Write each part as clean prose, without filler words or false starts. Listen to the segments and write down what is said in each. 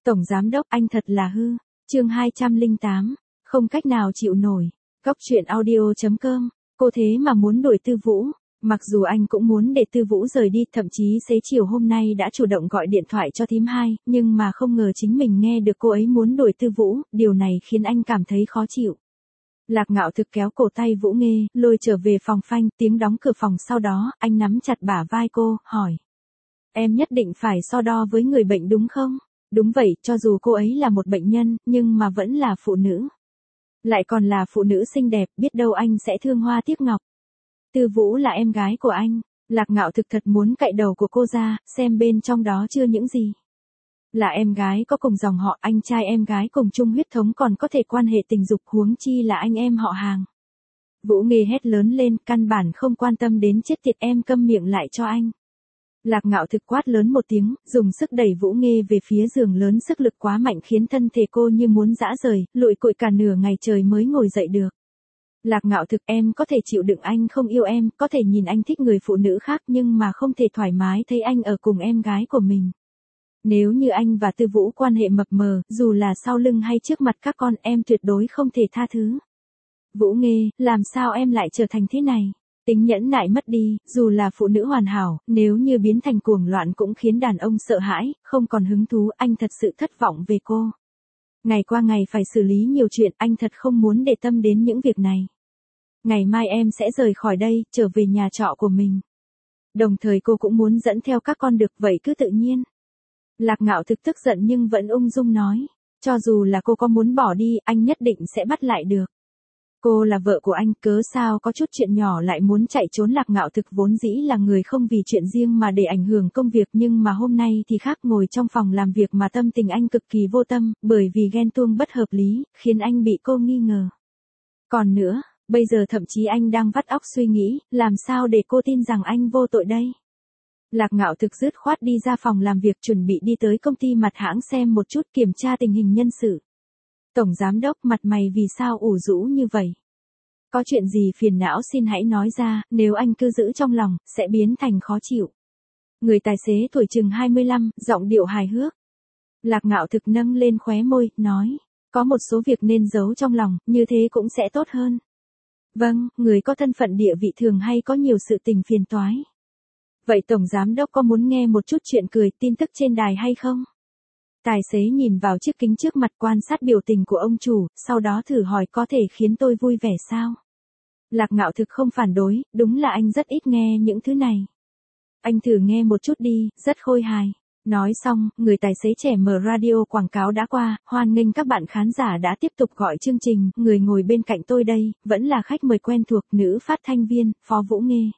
Tổng giám đốc anh thật là hư. Chương 208. Không cách nào chịu nổi. Cóc truyện audio.com. Cô thế mà muốn đuổi Tư Vũ. Mặc dù anh cũng muốn để Tư Vũ rời đi, thậm chí xế chiều hôm nay đã chủ động gọi điện thoại cho thím hai, nhưng mà không ngờ chính mình nghe được cô ấy muốn đuổi Tư Vũ, điều này khiến anh cảm thấy khó chịu. Lạc Ngạo Thực kéo cổ tay Vũ Nghê, lôi trở về phòng phanh, tiếng đóng cửa phòng sau đó, anh nắm chặt bả vai cô, hỏi. Em nhất định phải so đo với người bệnh đúng không? Đúng vậy, cho dù cô ấy là một bệnh nhân, nhưng mà vẫn là phụ nữ. Lại còn là phụ nữ xinh đẹp, biết đâu anh sẽ thương hoa tiếc ngọc. Tư Vũ là em gái của anh. Lạc Ngạo Thực thật muốn cạy đầu của cô ra, xem bên trong đó chưa những gì. Là em gái có cùng dòng họ, anh trai em gái cùng chung huyết thống còn có thể quan hệ tình dục, huống chi là anh em họ hàng. Vũ Nghê hét lớn lên, căn bản không quan tâm đến, chết tiệt, em câm miệng lại cho anh. Lạc Ngạo Thực quát lớn một tiếng, dùng sức đẩy Vũ Nghê về phía giường lớn, sức lực quá mạnh khiến thân thể cô như muốn giã rời, lụi cụi cả nửa ngày trời mới ngồi dậy được. Lạc Ngạo Thực, em có thể chịu đựng anh không yêu em, có thể nhìn anh thích người phụ nữ khác, nhưng mà không thể thoải mái thấy anh ở cùng em gái của mình. Nếu như anh và Tư Vũ quan hệ mập mờ, dù là sau lưng hay trước mặt các con, em tuyệt đối không thể tha thứ. Vũ Nghê, làm sao em lại trở thành thế này? Tính nhẫn nại mất đi, dù là phụ nữ hoàn hảo, nếu như biến thành cuồng loạn cũng khiến đàn ông sợ hãi, không còn hứng thú, anh thật sự thất vọng về cô. Ngày qua ngày phải xử lý nhiều chuyện, anh thật không muốn để tâm đến những việc này. Ngày mai em sẽ rời khỏi đây, trở về nhà trọ của mình. Đồng thời cô cũng muốn dẫn theo các con được, vậy cứ tự nhiên. Lạc Ngạo Thực tức giận nhưng vẫn ung dung nói, cho dù là cô có muốn bỏ đi, anh nhất định sẽ bắt lại được. Cô là vợ của anh, cớ sao có chút chuyện nhỏ lại muốn chạy trốn? Lạc Ngạo Thực vốn dĩ là người không vì chuyện riêng mà để ảnh hưởng công việc, nhưng mà hôm nay thì khác, ngồi trong phòng làm việc mà tâm tình anh cực kỳ vô tâm, bởi vì ghen tuông bất hợp lý, khiến anh bị cô nghi ngờ. Còn nữa, bây giờ thậm chí anh đang vắt óc suy nghĩ, làm sao để cô tin rằng anh vô tội đây? Lạc Ngạo Thực dứt khoát đi ra phòng làm việc, chuẩn bị đi tới công ty mặt hãng xem một chút, kiểm tra tình hình nhân sự. Tổng giám đốc, mặt mày vì sao ủ rũ như vậy? Có chuyện gì phiền não xin hãy nói ra, nếu anh cứ giữ trong lòng, sẽ biến thành khó chịu. Người tài xế tuổi chừng 25, giọng điệu hài hước. Lạc Ngạo Thực nâng lên khóe môi, nói, có một số việc nên giấu trong lòng, như thế cũng sẽ tốt hơn. Vâng, người có thân phận địa vị thường hay có nhiều sự tình phiền toái. Vậy Tổng Giám Đốc có muốn nghe một chút chuyện cười, tin tức trên đài hay không? Tài xế nhìn vào chiếc kính trước mặt, quan sát biểu tình của ông chủ, sau đó thử hỏi, có thể khiến tôi vui vẻ sao? Lạc Ngạo Thực không phản đối, đúng là anh rất ít nghe những thứ này. Anh thử nghe một chút đi, rất khôi hài. Nói xong, người tài xế trẻ mở radio quảng cáo đã qua, hoan nghênh các bạn khán giả đã tiếp tục gọi chương trình, người ngồi bên cạnh tôi đây, vẫn là khách mời quen thuộc, nữ phát thanh viên, Phó Vũ Nghê.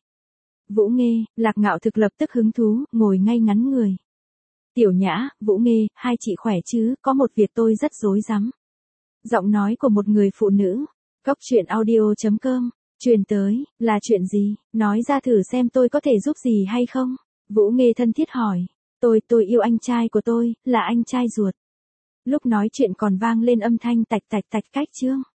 Vũ Nghê, Lạc Ngạo Thực lập tức hứng thú, ngồi ngay ngắn người. Tiểu Nhã, Vũ Nghê, hai chị khỏe chứ, có một việc tôi rất rối rắm. Giọng nói của một người phụ nữ. Cóc truyện audio.com. Truyền tới, là chuyện gì, nói ra thử xem tôi có thể giúp gì hay không? Vũ Nghê thân thiết hỏi. Tôi yêu anh trai của tôi, là anh trai ruột. Lúc nói chuyện còn vang lên âm thanh tạch tạch tạch cách chương.